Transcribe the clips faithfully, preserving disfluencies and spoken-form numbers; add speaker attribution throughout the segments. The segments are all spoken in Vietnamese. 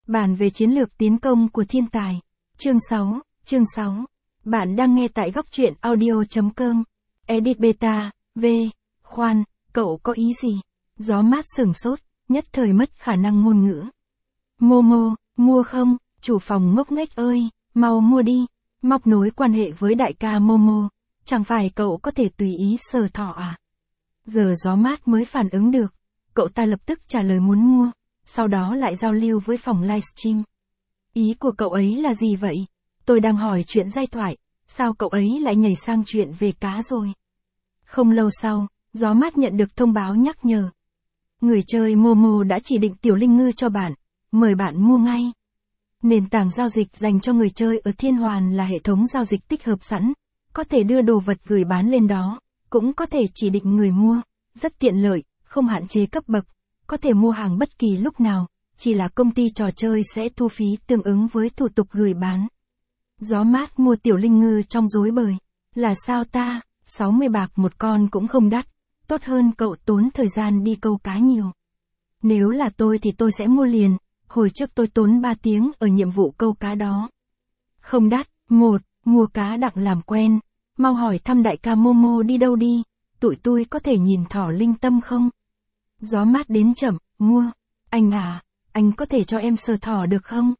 Speaker 1: Bản về chiến lược tiến công của thiên tài. Chương sáu, chương sáu. Bạn đang nghe tại góc truyện audio chấm com. Edit beta, V. Khoan, cậu có ý gì? Gió mát sửng sốt, nhất thời mất khả năng ngôn ngữ. Momo, mua không? Chủ phòng ngốc nghếch ơi, mau mua đi. Móc nối quan hệ với đại ca Momo, chẳng phải cậu có thể tùy ý sờ thỏ à? Giờ gió mát mới phản ứng được, cậu ta lập tức trả lời muốn mua, sau đó lại giao lưu với phòng livestream. Ý của cậu ấy là gì vậy? Tôi đang hỏi chuyện giai thoại, sao cậu ấy lại nhảy sang chuyện về cá rồi? Không lâu sau, gió mát nhận được thông báo nhắc nhở. Người chơi Momo đã chỉ định Tiểu Linh Ngư cho bạn, mời bạn mua ngay. Nền tảng giao dịch dành cho người chơi ở Thiên Hoàn là hệ thống giao dịch tích hợp sẵn, có thể đưa đồ vật gửi bán lên đó, cũng có thể chỉ định người mua, rất tiện lợi, không hạn chế cấp bậc, có thể mua hàng bất kỳ lúc nào, chỉ là công ty trò chơi sẽ thu phí tương ứng với thủ tục gửi bán. Gió mát mua Tiểu Linh Ngư trong rối bời, là sao ta, sáu mươi bạc một con cũng không đắt, tốt hơn cậu tốn thời gian đi câu cá nhiều. Nếu là tôi thì tôi sẽ mua liền, hồi trước tôi tốn ba tiếng ở nhiệm vụ câu cá đó. Không đắt, một, mua cá đặng làm quen, mau hỏi thăm đại ca Momo đi đâu đi, tụi tôi có thể nhìn thỏ linh tâm không? Gió mát đến chậm, mua, anh à, anh có thể cho em sờ thỏ được không?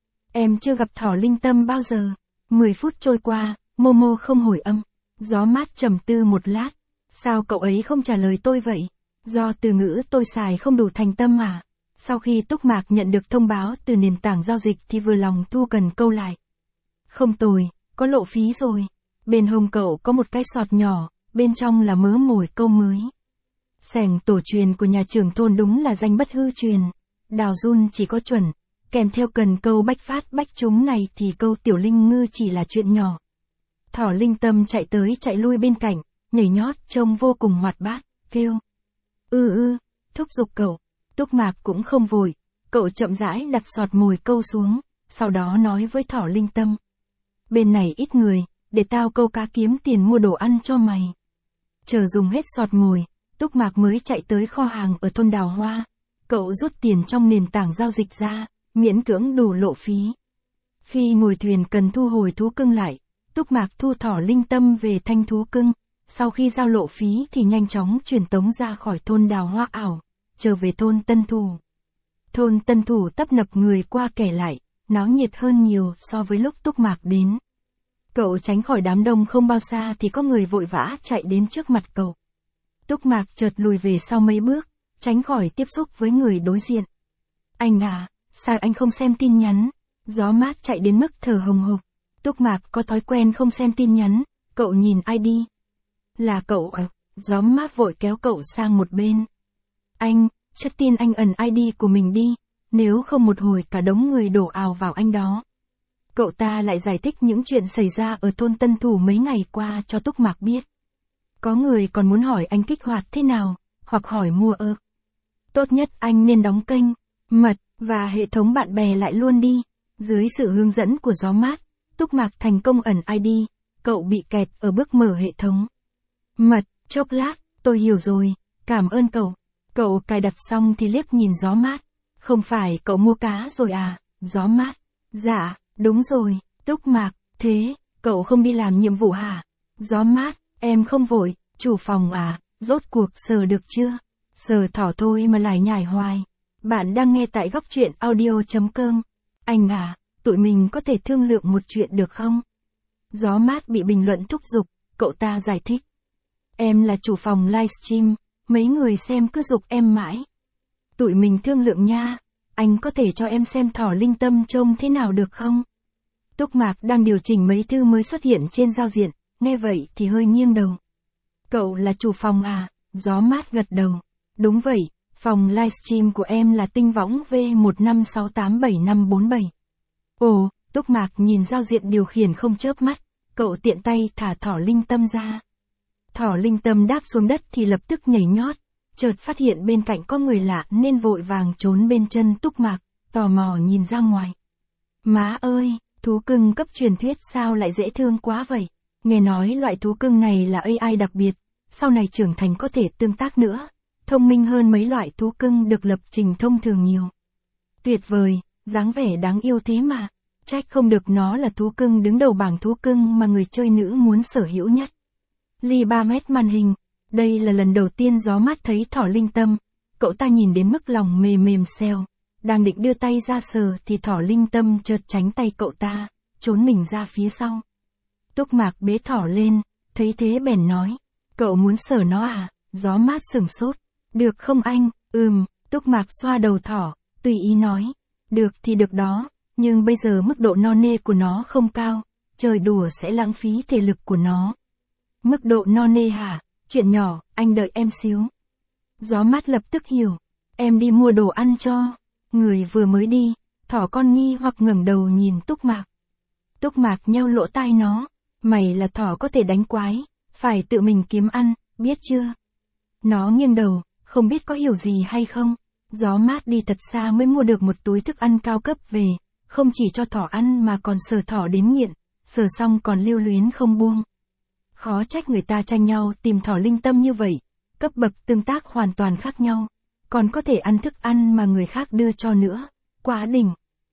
Speaker 1: Em chưa gặp thỏ linh tâm bao giờ. mười phút trôi qua, Momo không hồi âm. Gió mát trầm tư một lát. Sao cậu ấy không trả lời tôi vậy? Do từ ngữ tôi xài không đủ thành tâm à? Sau khi Túc Mạc nhận được thông báo từ nền tảng giao dịch thì vừa lòng thu cần câu lại. Không tồi, có lộ phí rồi. Bên hông cậu có một cái sọt nhỏ, bên trong là mớ mồi câu mới. Sẻng tổ truyền của nhà trưởng thôn đúng là danh bất hư truyền. Đào run chỉ có chuẩn, kèm theo cần câu bách phát bách trúng này thì câu Tiểu Linh Ngư chỉ là chuyện nhỏ. Thỏ linh tâm chạy tới chạy lui bên cạnh, nhảy nhót trông vô cùng hoạt bát, kêu. Ư ư, thúc giục cậu. Túc Mạc cũng không vội, cậu chậm rãi đặt sọt mồi câu xuống, sau đó nói với thỏ linh tâm. Bên này ít người, để tao câu cá kiếm tiền mua đồ ăn cho mày. Chờ dùng hết sọt mồi, Túc Mạc mới chạy tới kho hàng ở thôn Đào Hoa. Cậu rút tiền trong nền tảng giao dịch ra, miễn cưỡng đủ lộ phí. Khi ngồi thuyền cần thu hồi thú cưng lại, Túc Mạc thu thỏ linh tâm về thanh thú cưng. Sau khi giao lộ phí thì nhanh chóng truyền tống ra khỏi thôn Đào Hoa ảo, trở về thôn Tân Thủ. Thôn Tân Thủ tấp nập người qua kẻ lại, náo nhiệt hơn nhiều so với lúc Túc Mạc đến. Cậu tránh khỏi đám đông không bao xa thì có người vội vã chạy đến trước mặt cậu. Túc Mạc chợt lùi về sau mấy bước, tránh khỏi tiếp xúc với người đối diện. Anh à, sao anh không xem tin nhắn? Gió mát chạy đến mức thở hồng hộc. Túc Mạc có thói quen không xem tin nhắn, cậu nhìn ai đi. Là cậu à? Gió mát vội kéo cậu sang một bên. Anh, check tin anh ẩn i đê của mình đi, nếu không một hồi cả đống người đổ ào vào anh đó. Cậu ta lại giải thích những chuyện xảy ra ở thôn Tân Thủ mấy ngày qua cho Túc Mạc biết. Có người còn muốn hỏi anh kích hoạt thế nào, hoặc hỏi mua ơ. Tốt nhất anh nên đóng kênh, mật, và hệ thống bạn bè lại luôn đi. Dưới sự hướng dẫn của gió mát, Túc Mạc thành công ẩn i đê, cậu bị kẹt ở bước mở hệ thống. Mật, chốc lát, tôi hiểu rồi, cảm ơn cậu. Cậu cài đặt xong thì liếc nhìn gió mát. Không phải cậu mua cá rồi à, gió mát? Dạ, đúng rồi, Túc Mạc, thế, cậu không đi làm nhiệm vụ hả? Gió mát, em không vội, chủ phòng à, rốt cuộc sờ được chưa? Sờ thỏ thôi mà lại nhải hoài. Bạn đang nghe tại góc truyện audio chấm com. Anh à, tụi mình có thể thương lượng một chuyện được không? Gió mát bị bình luận thúc giục, cậu ta giải thích. Em là chủ phòng livestream, mấy người xem cứ giục em mãi. Tụi mình thương lượng nha, anh có thể cho em xem thỏ linh tâm trông thế nào được không? Túc Mạc đang điều chỉnh mấy thư mới xuất hiện trên giao diện, nghe vậy thì hơi nghiêng đầu. Cậu là chủ phòng à? Gió mát gật đầu. Đúng vậy, phòng livestream của em là tinh võng V một năm sáu tám bảy năm bốn bảy. Ồ, Túc Mạc nhìn giao diện điều khiển không chớp mắt, cậu tiện tay thả thỏ linh tâm ra. Thỏ linh tâm đáp xuống đất thì lập tức nhảy nhót, chợt phát hiện bên cạnh có người lạ nên vội vàng trốn bên chân Túc Mạc, tò mò nhìn ra ngoài. Má ơi, thú cưng cấp truyền thuyết sao lại dễ thương quá vậy? Nghe nói loại thú cưng này là a i đặc biệt, sau này trưởng thành có thể tương tác nữa, thông minh hơn mấy loại thú cưng được lập trình thông thường nhiều. Tuyệt vời, dáng vẻ đáng yêu thế mà. Trách không được nó là thú cưng đứng đầu bảng thú cưng mà người chơi nữ muốn sở hữu nhất. Ly ba mét màn hình. Đây là lần đầu tiên Gió Mát thấy thỏ Linh Tâm. Cậu ta nhìn đến mức lòng mềm mềm xèo. Đang định đưa tay ra sờ thì thỏ Linh Tâm chợt tránh tay cậu ta, trốn mình ra phía sau. Túc Mạc bế thỏ lên, thấy thế bèn nói. Cậu muốn sờ nó à? Gió Mát sửng sốt. Được không anh? Ừm, Túc Mạc xoa đầu thỏ, tùy ý nói. Được thì được đó, nhưng bây giờ mức độ no nê của nó không cao, chơi đùa sẽ lãng phí thể lực của nó. Mức độ no nê hả? Chuyện nhỏ, anh đợi em xíu. Gió Mát lập tức hiểu. Em đi mua đồ ăn cho. Người vừa mới đi, thỏ con nghi hoặc ngẩng đầu nhìn Túc Mạc. Túc Mạc nheo lỗ tai nó. Mày là thỏ có thể đánh quái, phải tự mình kiếm ăn, biết chưa? Nó nghiêng đầu, không biết có hiểu gì hay không. Gió Mát đi thật xa mới mua được một túi thức ăn cao cấp về, không chỉ cho thỏ ăn mà còn sờ thỏ đến nghiện, sờ xong còn lưu luyến không buông. Khó trách người ta tranh nhau tìm thỏ Linh Tâm như vậy, cấp bậc tương tác hoàn toàn khác nhau, còn có thể ăn thức ăn mà người khác đưa cho nữa, quá đỉnh.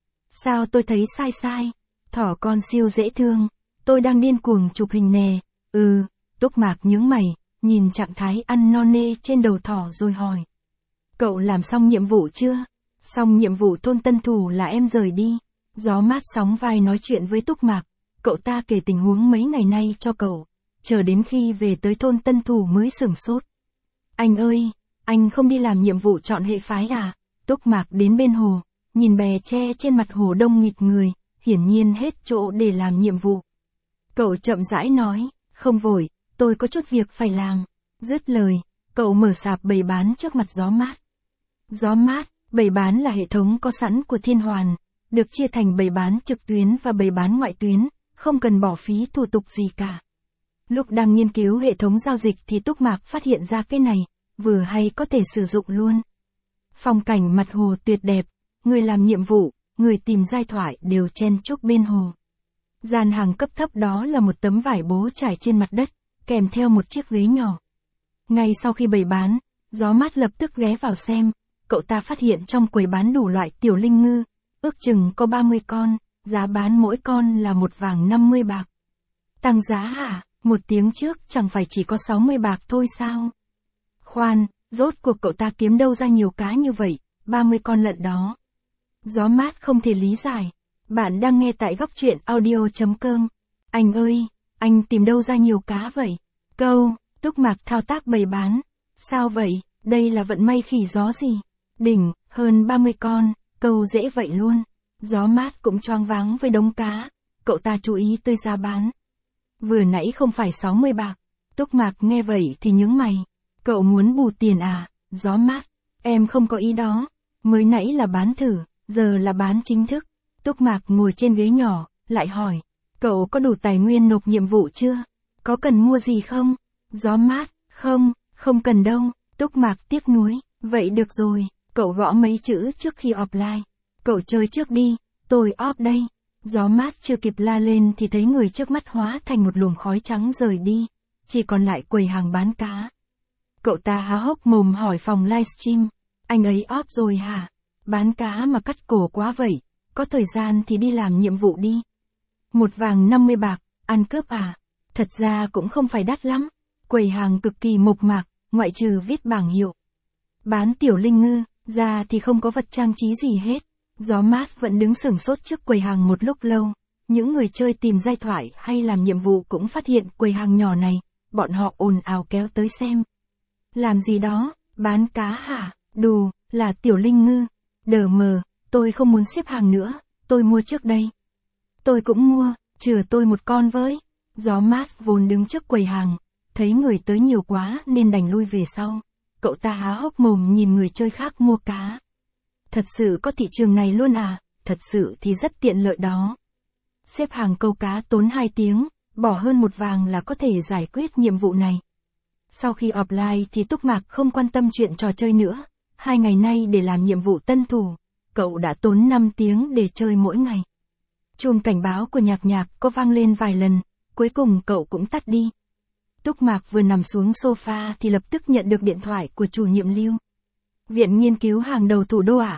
Speaker 1: Sao tôi thấy sai sai? Thỏ con siêu dễ thương, tôi đang điên cuồng chụp hình nè. Ừ, Túc Mạc nhướng mày, nhìn trạng thái ăn no nê trên đầu thỏ rồi hỏi. Cậu làm xong nhiệm vụ chưa? Xong nhiệm vụ thôn Tân Thủ là em rời đi. Gió Mát sóng vai nói chuyện với Túc Mạc, cậu ta kể tình huống mấy ngày nay cho cậu, chờ đến khi về tới thôn Tân Thủ mới sửng sốt. Anh ơi, anh không đi làm nhiệm vụ chọn hệ phái à? Túc Mạc đến bên hồ, nhìn bè tre trên mặt hồ đông nghịt người, hiển nhiên hết chỗ để làm nhiệm vụ. Cậu chậm rãi nói, không vội, tôi có chút việc phải làm. Dứt lời, cậu mở sạp bày bán trước mặt Gió Mát. Gió Mát, bày bán là hệ thống có sẵn của Thiên Hoàn, được chia thành bày bán trực tuyến và bày bán ngoại tuyến, không cần bỏ phí thủ tục gì cả. Lúc đang nghiên cứu hệ thống giao dịch thì Túc Mạc phát hiện ra cái này, vừa hay có thể sử dụng luôn. Phong cảnh mặt hồ tuyệt đẹp, người làm nhiệm vụ, người tìm giai thoại đều chen chúc bên hồ. Gian hàng cấp thấp đó là một tấm vải bố trải trên mặt đất, kèm theo một chiếc ghế nhỏ. Ngay sau khi bày bán, Gió Mát lập tức ghé vào xem, cậu ta phát hiện trong quầy bán đủ loại tiểu linh ngư, ước chừng có ba mươi con, giá bán mỗi con là một vàng năm mươi bạc. Tăng giá hả? Một tiếng trước chẳng phải chỉ có sáu mươi bạc thôi sao? Khoan, rốt cuộc cậu ta kiếm đâu ra nhiều cá như vậy, ba mươi con lận đó. Gió Mát không thể lý giải. Bạn đang nghe tại góc truyện audio chấm com. Anh ơi, anh tìm đâu ra nhiều cá vậy? Câu, Túc Mạc thao tác bày bán. Sao vậy, đây là vận may khỉ gió gì? Đỉnh, hơn ba mươi con, câu dễ vậy luôn. Gió Mát cũng choáng váng với đống cá. Cậu ta chú ý tới giá bán. Vừa nãy không phải sáu mươi bạc. Túc Mạc nghe vậy thì nhướng mày. Cậu muốn bù tiền à? Gió Mát, em không có ý đó. Mới nãy là bán thử, giờ là bán chính thức. Túc Mạc ngồi trên ghế nhỏ, lại hỏi. Cậu có đủ tài nguyên nộp nhiệm vụ chưa? Có cần mua gì không? Gió Mát, không, không cần đâu. Túc Mạc tiếc nuối. Vậy được rồi, cậu gõ mấy chữ trước khi offline. Cậu chơi trước đi, tôi off đây. Gió Mát chưa kịp la lên thì thấy người trước mắt hóa thành một luồng khói trắng rời đi. Chỉ còn lại quầy hàng bán cá. Cậu ta há hốc mồm hỏi phòng livestream. Anh ấy off rồi hả? Bán cá mà cắt cổ quá vậy. Có thời gian thì đi làm nhiệm vụ đi. Một vàng năm mươi bạc, ăn cướp à? Thật ra cũng không phải đắt lắm. Quầy hàng cực kỳ mộc mạc, ngoại trừ viết bảng hiệu. Bán tiểu linh ngư, ra thì không có vật trang trí gì hết. Gió Mát vẫn đứng sửng sốt trước quầy hàng một lúc lâu. Những người chơi tìm giai thoại hay làm nhiệm vụ cũng phát hiện quầy hàng nhỏ này. Bọn họ ồn ào kéo tới xem. Làm gì đó? Bán cá hả? Đù, là tiểu linh ngư. Đờ mờ, tôi không muốn xếp hàng nữa, tôi mua trước đây. Tôi cũng mua, chừa tôi một con với. Gió Mát vốn đứng trước quầy hàng, thấy người tới nhiều quá nên đành lui về sau. Cậu ta há hốc mồm nhìn người chơi khác mua cá. Thật sự có thị trường này luôn à? Thật sự thì rất tiện lợi đó. Xếp hàng câu cá tốn hai tiếng, bỏ hơn một vàng là có thể giải quyết nhiệm vụ này. Sau khi offline thì Túc Mạc không quan tâm chuyện trò chơi nữa. Hai ngày nay để làm nhiệm vụ Tân Thủ, cậu đã tốn năm tiếng để chơi mỗi ngày. Chuông cảnh báo của nhạc nhạc có vang lên vài lần, cuối cùng cậu cũng tắt đi. Túc Mạc vừa nằm xuống sofa thì lập tức nhận được điện thoại của chủ nhiệm Lưu. Viện nghiên cứu hàng đầu thủ đô ạ, à?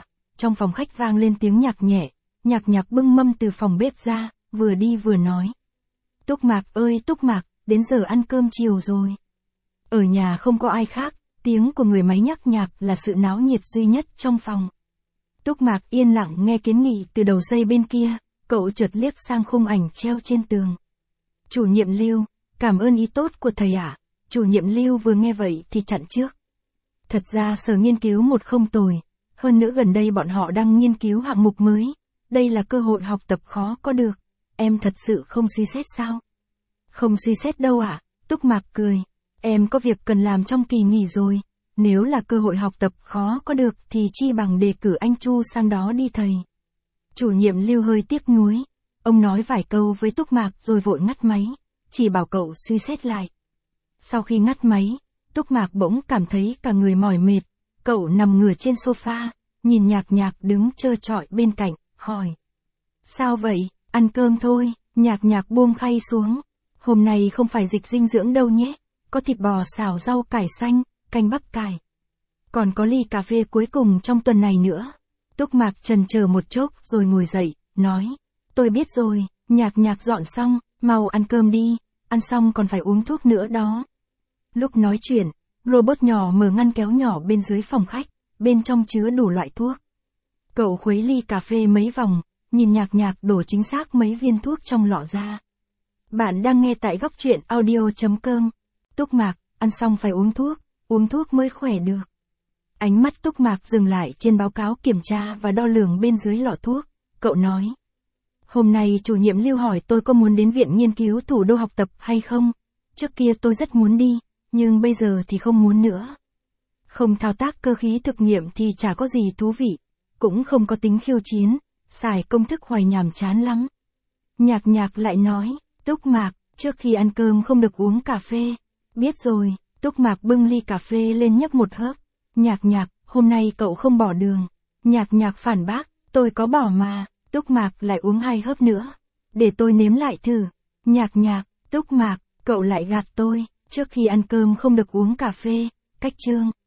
Speaker 1: trong phòng khách vang lên tiếng nhạc nhẹ, Nhạc Nhạc bưng mâm từ phòng bếp ra, vừa đi vừa nói. Túc Mạc ơi Túc Mạc, đến giờ ăn cơm chiều rồi. Ở nhà không có ai khác, tiếng của người máy nhắc nhạc là sự náo nhiệt duy nhất trong phòng. Túc Mạc yên lặng nghe kiến nghị từ đầu dây bên kia, cậu chợt liếc sang khung ảnh treo trên tường. Chủ nhiệm Lưu, cảm ơn ý tốt của thầy ạ. Chủ nhiệm Lưu vừa nghe vậy thì chặn trước. Thật ra sở nghiên cứu một không tồi, hơn nữa gần đây bọn họ đang nghiên cứu hạng mục mới, đây là cơ hội học tập khó có được, em thật sự không suy xét sao? Không suy xét đâu ạ, Túc Mạc cười, em có việc cần làm trong kỳ nghỉ rồi, nếu là cơ hội học tập khó có được thì chi bằng đề cử anh Chu sang đó đi thầy. Chủ nhiệm Lưu hơi tiếc nuối, ông nói vài câu với Túc Mạc rồi vội ngắt máy, chỉ bảo cậu suy xét lại. Sau khi ngắt máy, Túc Mạc bỗng cảm thấy cả người mỏi mệt, cậu nằm ngửa trên sofa, nhìn Nhạc Nhạc đứng trơ trọi bên cạnh, hỏi. Sao vậy, ăn cơm thôi, Nhạc Nhạc buông khay xuống. Hôm nay không phải dịch dinh dưỡng đâu nhé, có thịt bò xào rau cải xanh, canh bắp cải. Còn có ly cà phê cuối cùng trong tuần này nữa. Túc Mạc chần chờ một chốc rồi ngồi dậy, nói. Tôi biết rồi, Nhạc Nhạc dọn xong, mau ăn cơm đi, ăn xong còn phải uống thuốc nữa đó. Lúc nói chuyện, robot nhỏ mở ngăn kéo nhỏ bên dưới phòng khách, bên trong chứa đủ loại thuốc. Cậu khuấy ly cà phê mấy vòng, nhìn Nhạc Nhạc đổ chính xác mấy viên thuốc trong lọ ra. Bạn đang nghe tại góc truyện audio chấm com. Túc Mạc, ăn xong phải uống thuốc, uống thuốc mới khỏe được. Ánh mắt Túc Mạc dừng lại trên báo cáo kiểm tra và đo lường bên dưới lọ thuốc, cậu nói. Hôm nay chủ nhiệm Lưu hỏi tôi có muốn đến viện nghiên cứu thủ đô học tập hay không, trước kia tôi rất muốn đi, nhưng bây giờ thì không muốn nữa. Không thao tác cơ khí thực nghiệm thì chả có gì thú vị, cũng không có tính khiêu chiến, xài công thức hoài nhàm chán lắm. Nhạc Nhạc lại nói, Túc Mạc, trước khi ăn cơm không được uống cà phê. Biết rồi, Túc Mạc bưng ly cà phê lên nhấp một hớp. Nhạc Nhạc, hôm nay cậu không bỏ đường. Nhạc Nhạc phản bác, tôi có bỏ mà. Túc Mạc lại uống hai hớp nữa. Để tôi nếm lại thử. Nhạc Nhạc, Túc Mạc, cậu lại gạt tôi, trước khi ăn cơm không được uống cà phê. Cách chương.